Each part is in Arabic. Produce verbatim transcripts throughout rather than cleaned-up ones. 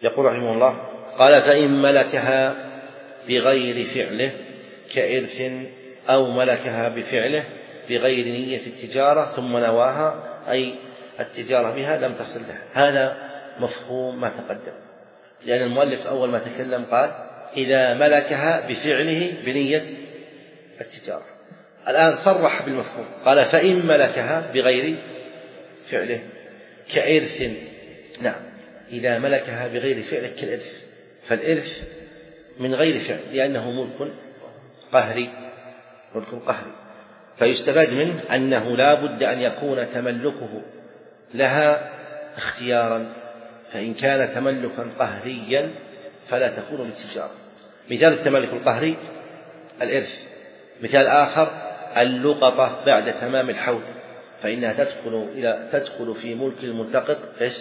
يقول رحمه الله: قال: فإن ملكها بغير فعله كإرث أو ملكها بفعله بغير نية التجارة ثم نواها، أي التجارة بها، لم تصل له. هذا مفهوم ما تقدم، لأن المؤلف أول ما تكلم قال: إذا ملكها بفعله بنية التجارة. الآن صرح بالمفهوم، قال: فإن ملكها بغير فعله كإرث. نعم، إذا ملكها بغير فعله كالإرث، فالإرث من غير فعل لأنه ملك قهري، ملك قهري، فيستفاد منه أنه لا بد أن يكون تملكه لها اختيارا، فإن كان تملكا قهريا فلا تكون بالتجارة. مثال التملك القهري الإرث. مثال آخر اللقطة بعد تمام الحول، فإنها تدخل إلى تدخل في ملك الملتقط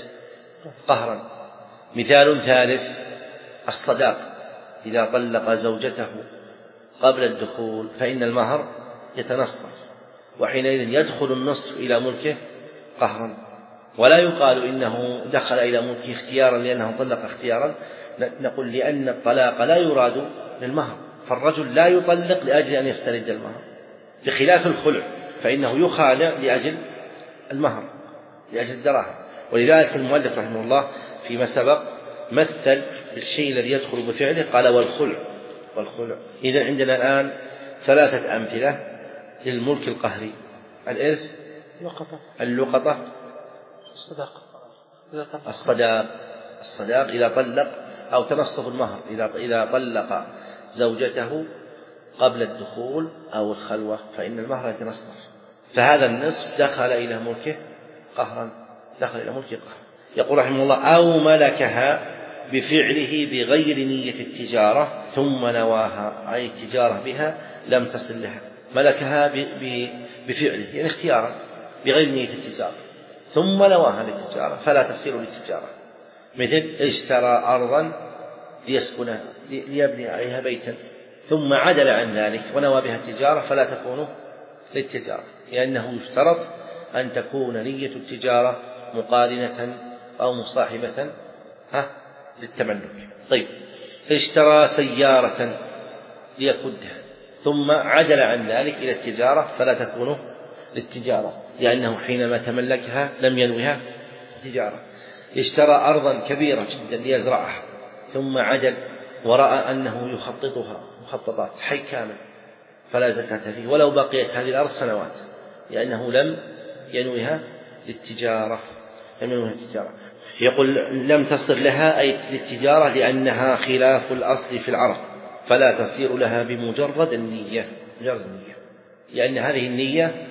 قهرا. مثال ثالث الصداق، إذا طلق زوجته قبل الدخول فإن المهر يتنصف، وحينئذ يدخل النصف إلى ملكه قهرا، ولا يقال إنه دخل إلى ملكه اختيارا لأنه طلق اختيارا، نقول لأن الطلاق لا يراد للمهر، فالرجل لا يطلق لأجل أن يسترد المهر، بخلاف الخلع فإنه يخالع لأجل المهر، لأجل الدراهم. ولذلك المؤلف رحمه الله فيما سبق مثل بالشيء الذي يدخل بفعله، قال: والخلع. والخلع إذن عندنا الآن ثلاثة أمثلة للملك القهري: الإرث، اللقطة، الصداق الصداق الصداق إذا طلق، أو تنصف المهر إذا طلق زوجته قبل الدخول أو الخلوة فإن المهر يتنصف، فهذا النصف دخل إلى ملكه قهرا، دخل إلى ملكه قهرا. يقول رحمه الله: أو ملكها بفعله بغير نية التجارة ثم نواها، أي التجارة بها لم تصل لها. ملكها بفعله يعني اختيارا بغير نية التجارة ثم نواها للتجارة فلا تصير للتجارة. مثل اشترى أرضا ليسكنها ليبني عليها بيتا ثم عدل عن ذلك ونوى بها التجارة فلا تكون للتجارة، لأنه يشترط أن تكون نية التجارة مقارنة أو مصاحبة ها للتملك. طيب، اشترى سيارة ليقودها ثم عدل عن ذلك إلى التجارة فلا تكون للتجارة، لأنه حينما تملكها لم ينوها التجارة. اشترى أرضا كبيرة جدا ليزرعها ثم عدل ورأى أنه يخططها مخططات حي كامل فلا زكاة فيه ولو بقيت هذه الأرض سنوات، لأنه لم ينوها للتجارة. لم ينوها للتجارة. يقول: لم تصل لها أي للتجارة لأنها خلاف الأصل في العرف، فلا تصير لها بمجرد النية، مجرد النية، لأن هذه النية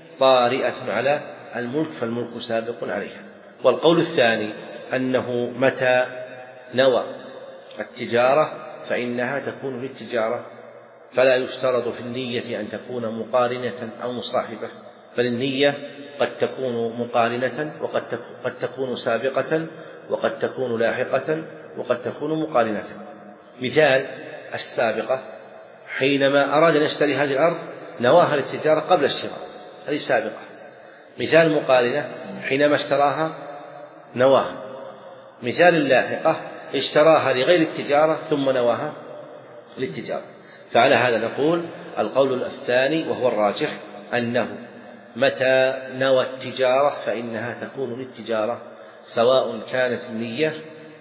طارئة على الملك فالملك سابق عليها. والقول الثاني أنه متى نوى التجارة فإنها تكون للتجارة، فلا يشترط في النية أن تكون مقارنة أو مصاحبة، بل النية قد تكون مقارنة وقد تكون سابقة وقد تكون لاحقة وقد تكون مقارنة. مثال السابقة: حينما أراد أن يشتري هذه الأرض نواها للتجارة قبل الشراء، هذه سابقة. مثال المقارنة: حينما اشتراها نواها. مثال اللاحقة: اشتراها لغير التجارة ثم نواها للتجارة. فعلى هذا نقول القول الثاني وهو الراجح أنه متى نوى التجارة فإنها تكون للتجارة، سواء كانت النية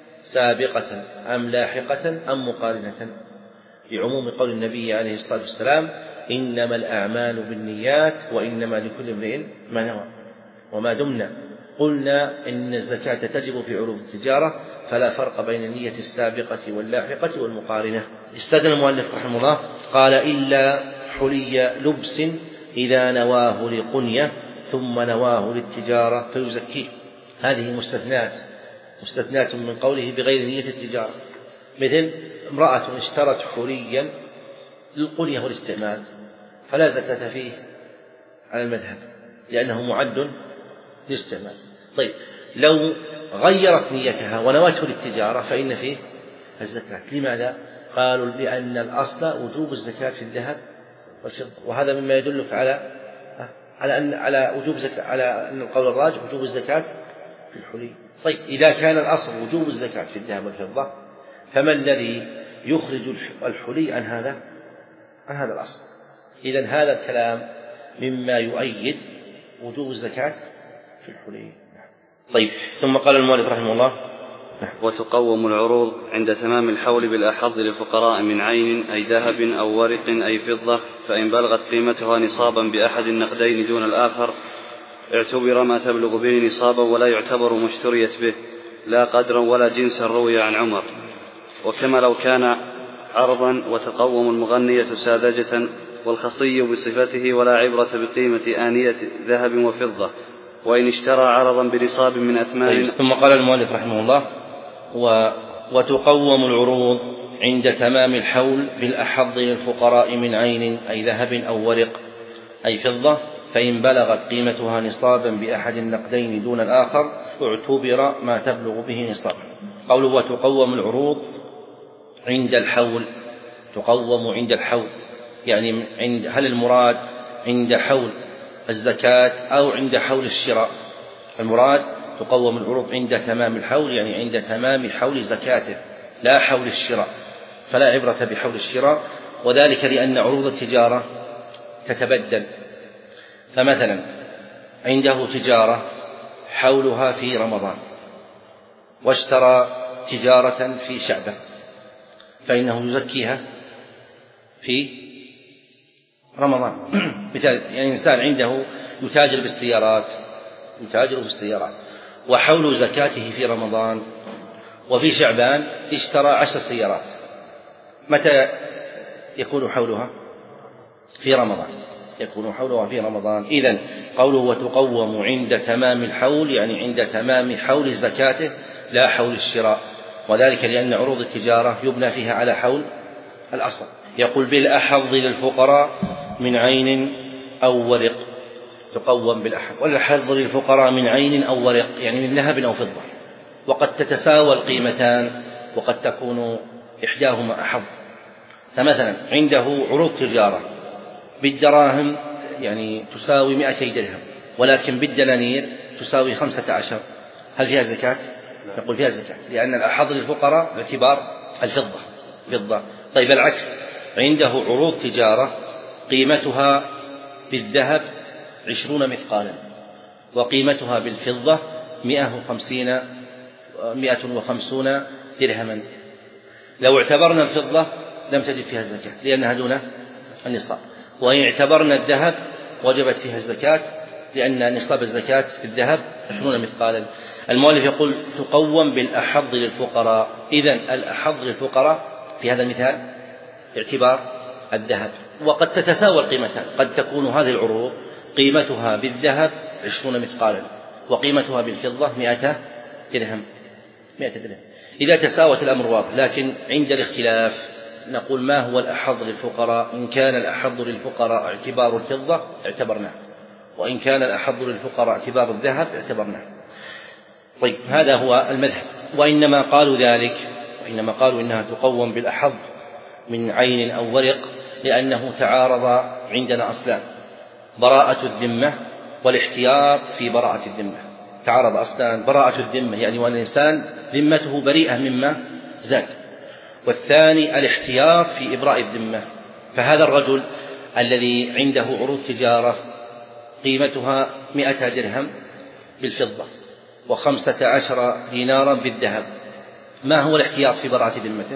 سابقة أم لاحقة أم مقارنة، لعموم قول النبي عليه الصلاة والسلام: إنما الأعمال بالنيات وإنما لكل امرئ ما نوى. وما دمنا قلنا إن الزكاة تجب في عروض التجارة فلا فرق بين النية السابقة واللاحقة والمقارنة. استدل المؤلف رحمه الله قال: إلا حلي لبس إذا نواه لقنية ثم نواه للتجارة فيزكيه. هذه مستثنات مستثنات من قوله بغير نية التجارة. مثل امرأة اشترت حليا للقنية والاستعمال فلا زكاة فيه على المذهب لأنه معد للاستعمال. طيب، لو غيرت نيتها ونوته للتجارة فإن فيه الزكاة. لماذا؟ قالوا: لأن الأصل وجوب الزكاة في الذهب والفضة، وهذا مما يدلك على على أن على وجوب زكاة، على أن القول الراجح وجوب الزكاة في الحلي. طيب إذا كان الأصل وجوب الزكاة في الذهب والفضة، فما الذي يخرج الحلي عن هذا عن هذا الأصل؟ إذن هذا الكلام مما يؤيد وجوب الزكاة في الحلي. طيب ثم قال المؤلف رحمه الله: وتقوم العروض عند تمام الحول بالأحظ للفقراء من عين أي ذهب أو ورق أي فضة، فإن بلغت قيمتها نصابا بأحد النقدين دون الآخر اعتبر ما تبلغ به نصابا ولا يعتبر ما اشتريت به، لا قدرا ولا جنسا، روي عن عمر. وكما لو كان عرضا. وتقوم المغنية ساذجة والخصي بصفته ولا عبرة بقيمة آنية ذهب وفضة، وإن اشترى عرضا بنصاب من أثمان. طيب ثم قال المؤلف رحمه الله: و وتقوم العروض عند تمام الحول بالأحظ للفقراء من عين أي ذهب أو ورق أي فضة، فإن بلغت قيمتها نصابا بأحد النقدين دون الآخر اعتبر ما تبلغ به نصابا. قوله وتقوم العروض عند الحول، تقوم عند الحول يعني عند هل المراد عند حول الزكاة أو عند حول الشراء؟ المراد تقوم العروض عند تمام الحول يعني عند تمام حول زكاته لا حول الشراء، فلا عبرة بحول الشراء، وذلك لأن عروض التجارة تتبدل. فمثلا عنده تجارة حولها في رمضان واشترى تجارة في شعبان، فإنه يزكيها في رمضان. مثال يعني إنسان عنده يتاجر بالسيارات يتاجر بالسيارات وحول زكاته في رمضان، وفي شعبان اشترى عشر سيارات، متى يكون حولها؟ في رمضان، يكون حولها في رمضان. إذن قوله وتقوم عند تمام الحول يعني عند تمام حول زكاته لا حول الشراء، وذلك لأن عروض التجارة يبنى فيها على حول الأصل. يقول بالأحظ للفقراء من عين أو ورق، تقوم بالأحظ، والأحظ للفقراء من عين أو ورق يعني من ذهب أو فضة، وقد تتساوى القيمتان وقد تكون إحداهما أحظ. فمثلا عنده عروض تجارة بالدراهم يعني تساوي مئتي درهم، ولكن بالدنانير تساوي خمسة عشر، هل فيها زكاة؟ نقول فيها زكاة، لأن الأحظ للفقراء باعتبار الفضة فضة. طيب العكس، عنده عروض تجارة قيمتها بالذهب عشرون مثقالا وقيمتها بالفضة مئة وخمسين مئة وخمسون درهما، لو اعتبرنا الفضة لم تجب فيها الزكاة لأنها دون النصاب، وإن اعتبرنا الذهب وجبت فيها الزكاة لأن نصاب الزكاة في الذهب عشرون مثقالا. المؤلف يقول تقوم بالأحظ للفقراء، إذن الأحظ للفقراء في هذا المثال اعتبار الذهب، وقد تتساوى القيمتان، قد تكون هذه العروض قيمتها بالذهب عشرون مثقالا وقيمتها بالفضة مئة درهم مئة درهم إذا تساوت الأمر واضح. لكن عند الاختلاف نقول ما هو الأحظ للفقراء؟ إن كان الأحظ للفقراء اعتبار الفضة اعتبرناه، وإن كان الأحظ للفقراء اعتبار الذهب اعتبرناه. طيب هذا هو المذهب. وإنما قالوا ذلك وإنما قالوا إنها تقوم بالأحظ من عين أو ورق لأنه تعارض عندنا أصلان: براءة الذمة والاحتياط في براءة الذمة. تعارض أصلان: براءة الذمة يعني وأن الإنسان ذمته بريئة مما زاد، والثاني الاحتياط في إبراء الذمة. فهذا الرجل الذي عنده عروض تجارة قيمتها مئة درهم بالفضة وخمسة عشر دينارا بالذهب، ما هو الاحتياط في براءة ذمته؟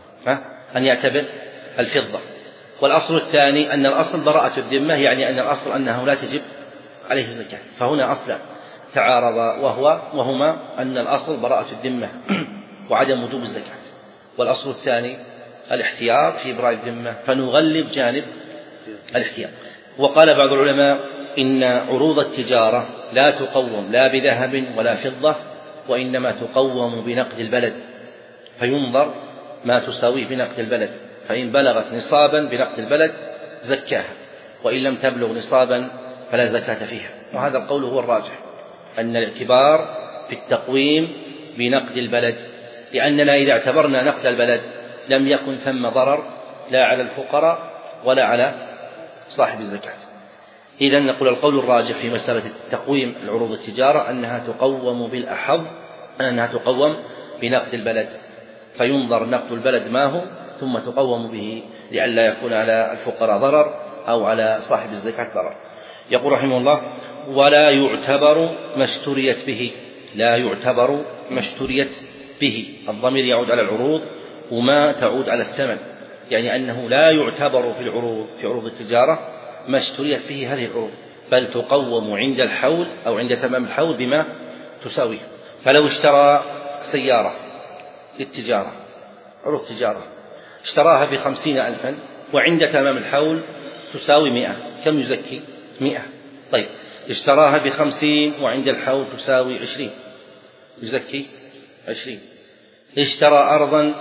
أن يعتبر الفضة. والأصل الثاني أن الأصل براءة الذمة يعني أن الأصل أنه لا تجب عليه الزكاة، فهنا أصلا تعارض وهو وهما أن الأصل براءة الذمة وعدم وجوب الزكاة، والأصل الثاني الاحتياط في إبراء الذمة، فنغلب جانب الاحتياط. وقال بعض العلماء إن عروض التجارة لا تقوم لا بذهب ولا فضة، وإنما تقوم بنقد البلد، فينظر ما تساويه بنقد البلد، فإن بلغت نصابا بنقد البلد زكاها، وإن لم تبلغ نصابا فلا زكاة فيها. وهذا القول هو الراجح، أن الاعتبار في التقويم بنقد البلد، لأننا إذا اعتبرنا نقد البلد لم يكن ثم ضرر لا على الفقراء ولا على صاحب الزكاة. إذن نقول القول الراجح في مسألة التقويم العروض التجارة أنها تقوم بالأحظ أنها تقوم بنقد البلد، فينظر نقد البلد ما هو ثم تقوم به لئلا يكون على الفقراء ضرر أو على صاحب الزكاة ضرر. يقول رحمه الله: ولا يعتبر ما اشتريت به. لا يعتبر ما اشتريت به، الضمير يعود على العروض وما تعود على الثمن، يعني أنه لا يعتبر في العروض في عروض التجارة ما اشتريت به هذه العروض، بل تقوم عند الحول أو عند تمام الحول بما تساويه. فلو اشترى سيارة للتجارة، عروض تجارة، اشتراها بخمسين ألفا وعند تمام الحول تساوي مئة، كم يزكي؟ مئة. طيب اشتراها بخمسين وعند الحول تساوي عشرين، يزكي عشرين. اشترى أرضا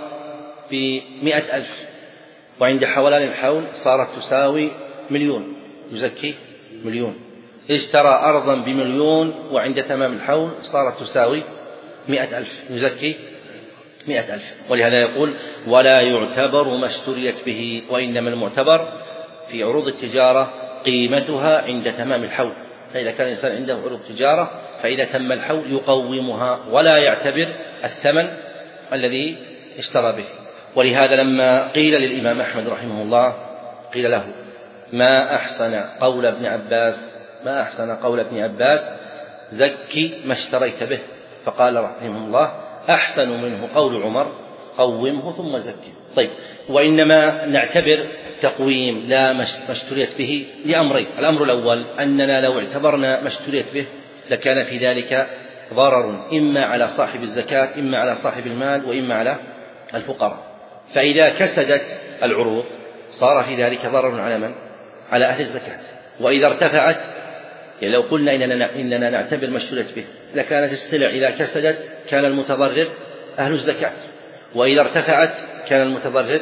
بمئة ألف وعند حولان الحول صارت تساوي مليون، يزكي مليون. اشترى أرضا بمليون وعند تمام الحول صارت تساوي مئة ألف، يزكي مئة ألف. ولهذا يقول: ولا يعتبر ما اشتريت به، وإنما المعتبر في عروض التجارة قيمتها عند تمام الحول. فإذا كان الإنسان عنده عروض تجارة فإذا تم الحول يقومها ولا يعتبر الثمن الذي اشترى به. ولهذا لما قيل للإمام أحمد رحمه الله، قيل له: ما أحسن قول ابن عباس ما أحسن قول ابن عباس زكي ما اشتريت به، فقال رحمه الله: أحسن منه قول عمر قومه ثم زكي. طيب، وإنما نعتبر تقويم لا ما اشتريت به لأمرين: الأمر الأول أننا لو اعتبرنا ما اشتريت به لكان في ذلك ضرر إما على صاحب الزكاة إما على صاحب المال وإما على الفقراء، فإذا كسدت العروض صار في ذلك ضرر على من؟ على أهل الزكاة. وإذا ارتفعت، يعني لو قلنا إننا, إننا نعتبر ما اشتريت به لكانت السلع إذا كسدت كان المتضرر أهل الزكاة، وإذا ارتفعت كان المتضرر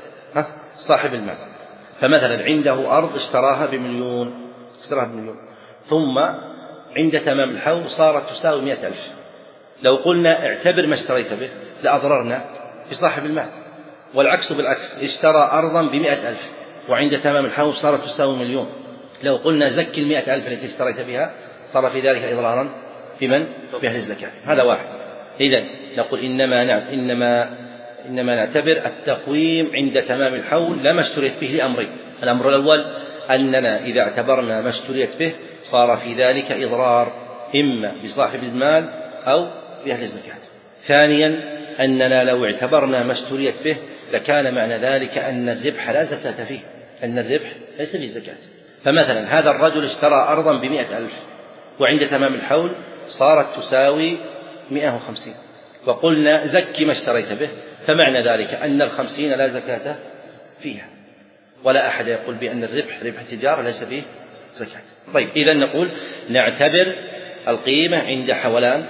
صاحب المال. فمثلا عنده أرض اشتراها بمليون اشتراها بمليون ثم عند تمام الحول صارت تساوي مئة ألف، لو قلنا اعتبر ما اشتريت به لأضررنا بصاحب المال. والعكس بالعكس، اشترى أرضا بمئة ألف وعند تمام الحول صارت تساوي مليون، لو قلنا زكي المئة ألف التي اشتريت بها صار في ذلك إضرارا بمن؟ بأهل الزكاة. هذا واحد. إذن نقول إنما نعم إنما إنما نعتبر التقويم عند تمام الحول لا ما اشتريت به لأمرين: الأمر الأول أننا إذا اعتبرنا ما اشتريت به صار في ذلك إضرار إما بصاحب المال أو بأهل الزكاة. ثانيا أننا لو اعتبرنا ما اشتريت به لكان معنى ذلك أن الربح لا زكاة فيه، أن الربح ليس فيه زكاة. فمثلا هذا الرجل اشترى أرضا بمئة ألف وعند تمام الحول صارت تساوي مئة وخمسين، وقلنا زكي ما اشتريت به، فمعنى ذلك أن الخمسين لا زكاة فيها، ولا أحد يقول بأن الربح ربح التجارة ليس فيه زكاة. طيب، إذن نقول نعتبر القيمة عند حولان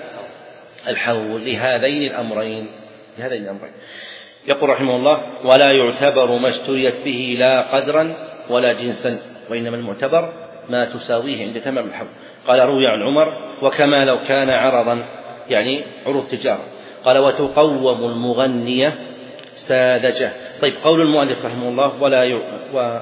الحول لهذين الأمرين لهذين الأمرين. يقول رحمه الله: ولا يعتبر ما اشتريت به لا قدرا ولا جنسا، وإنما المعتبر ما تساويه عند تمام الحول. قال: روي عن عمر: وكما لو كان عرضا، يعني عروض تجارة. قال: وتقوم المغنية ساذجة. طيب، قول المؤلف رحمه الله: ولا ي... و...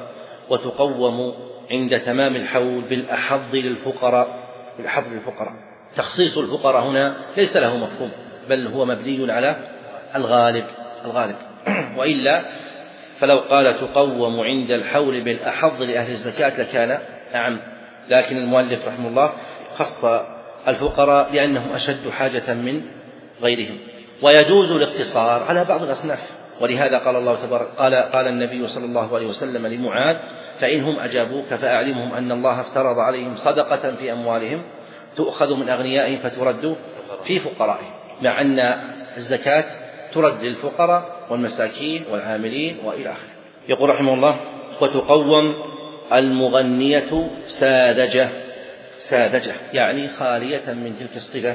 وتقوم عند تمام الحول بالأحظ للفقراء. بالأحظ للفقراء، تخصيص الفقراء هنا ليس له مفهوم، بل هو مبني على الغالب الغالب وإلا فلو قال تقوم عند الحول بالأحظ لأهل الزكاة لكان أعم، لكن المؤلف رحمه الله خص الفقراء لأنهم أشد حاجة من غيرهم. ويجوز الاقتصار على بعض الأصناف، ولهذا قال الله تبارك قال قال النبي صلى الله عليه وسلم لمعاذ: فإنهم أجابوك فأعلمهم أن الله افترض عليهم صدقة في أموالهم تؤخذ من أغنيائهم فترد في فقرائهم، مع أن الزكاة ترد للفقراء والمساكين والعاملين وإلى آخره. يقول رحمه الله: وتقوم المغنية ساذجة. ساذجة يعني خالية من تلك الصفة.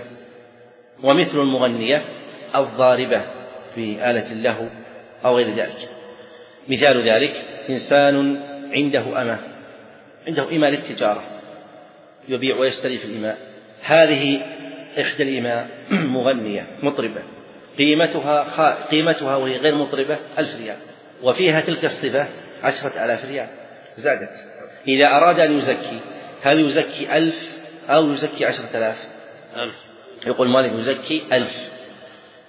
ومثل المغنية الضاربة في آلة اللهو أو غير ذلك. مثال ذلك: إنسان عنده أمة عنده إماء للتجارة يبيع ويشتري في الإماء، هذه إحدى الإماء مغنية مطربة قيمتها خ... قيمتها وهي غير مطربة ألف ريال، وفيها تلك الصفة عشرة آلاف ريال زادت. إذا أراد أن يزكي هل يزكي ألف أو يزكي عشرة آلاف؟ ألف. يقول مالك يزكي ألف،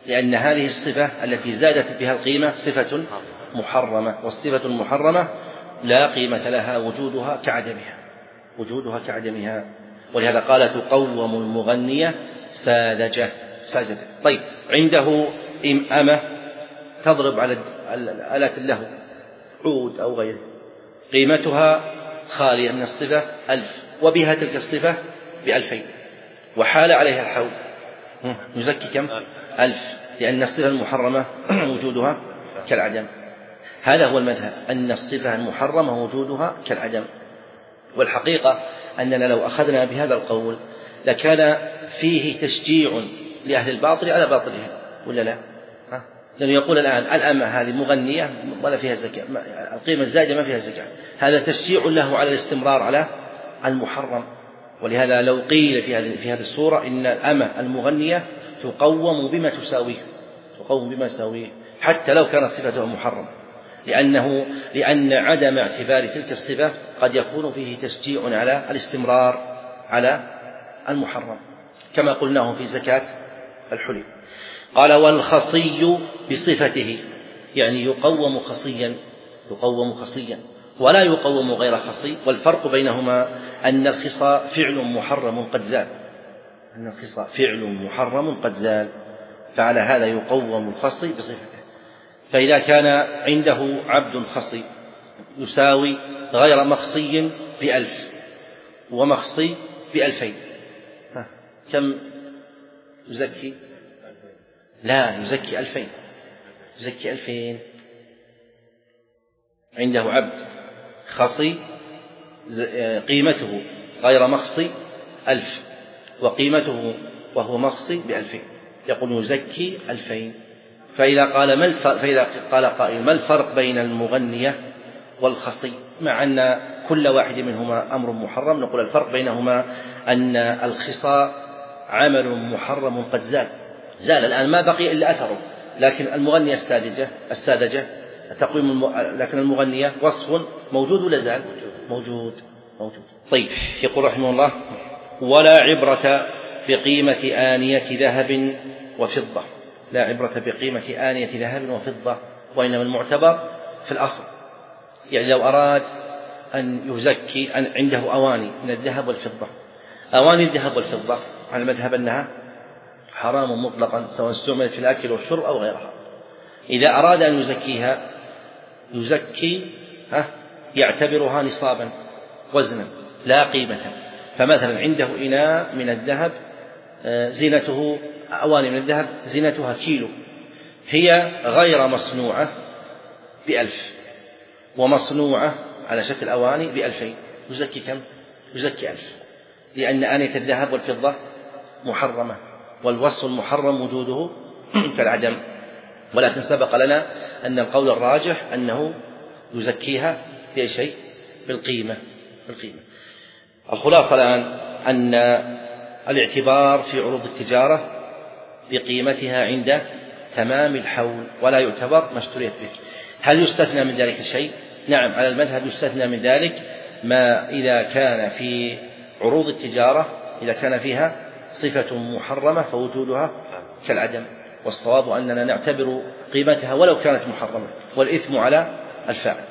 لأن هذه الصفة التي زادت بها القيمة صفة محرمة، والصفة المحرمة لا قيمة لها وجودها كعدمها، وجودها كعدمها. ولهذا قال تقوم المغنية ساذجة ساذجة. طيب، عنده أمة تضرب على آلة اللهو، عود أو غيره، قيمتها خالية من الصفة ألف، وبها تلك الصفة بألفين، وحال عليها الحول، نزكي كم؟ ألف، لأن الصفة المحرمة وجودها كالعدم. هذا هو المذهب، أن الصفة المحرمة وجودها كالعدم. والحقيقة أننا لو أخذنا بهذا القول لكان فيه تشجيع لأهل الباطل على باطلهم، ولا لا؟ لأنه يقول الآن الأمة هذه مغنية ولا فيها زكاة، القيمة الزائدة ما فيها زكاة، هذا تشجيع له على الاستمرار على المحرم. ولهذا لو قيل في هذه في هذه الصورة إن الأمة المغنية تقوم بما تساويه، تقوم بما تساويه حتى لو كانت صفتها محرمة، لأنه لأن عدم اعتبار تلك الصفة قد يكون فيه تشجيع على الاستمرار على المحرم، كما قلناه في زكاة الحلي. قال والخصي بصفته، يعني يقوم خصيا، يقوم خصيا ولا يقوم غير خصي. والفرق بينهما أن الخصى فعل محرم قد زال، أن الخصى فعل محرم قد زال، فعلى هذا يقوم الخصي بصفته. فإذا كان عنده عبد خصي يساوي غير مخصي بألف ومخصي بألفين، كم يزكي؟ لا، يزكي ألفين، يزكي ألفين. عنده عبد خصي قيمته غير مخصي ألف، وقيمته وهو مخصي بألفين، يقول يزكي ألفين. فإذا قال ما الفرق، فإذا قال قائل ما الفرق بين المغنية والخصي، مع أن كل واحد منهما أمر محرم، نقول الفرق بينهما أن الخصى عمل محرم قد زال، زال الآن ما بقي إلا أثره، لكن المغنية الساذجة الساذجة تقويم الم... لكن المغنية وصف موجود ولا زال؟ موجود موجود. طيب، يقول رحمه الله ولا عبرة بقيمة آنية ذهب وفضة، لا عبرة بقيمة آنية ذهب وفضة، وإنما المعتبر في الأصل. يعني لو أراد أن يزكي أن عنده أواني من الذهب والفضة، أواني الذهب والفضة على المذهب أنها حرام مطلقا سواء استعملت في الأكل والشرب أو غيرها. إذا أراد أن يزكيها يزكي ها يعتبرها نصابا وزنا لا قيمة. فمثلا عنده إناء من الذهب زينته، أواني من الذهب زينتها كيلو، هي غير مصنوعة بألف ومصنوعة على شكل أواني بألفين، يزكي كم؟ يزكي ألف، لأن آنية الذهب والفضة محرمة، والوصف المحرم وجوده كالعدم. ولكن سبق لنا أن القول الراجح أنه يزكيها في شيء بالقيمة بالقيمة. الخلاصة الآن أن الاعتبار في عروض التجارة بقيمتها عند تمام الحول، ولا يعتبر ما اشتريت به. هل يستثنى من ذلك شيء؟ نعم، على المذهب يستثنى من ذلك ما إذا كان في عروض التجارة إذا كان فيها صفة محرمة فوجودها كالعدم، والصواب أننا نعتبر قيمتها ولو كانت محرمة، والإثم على الفاعل.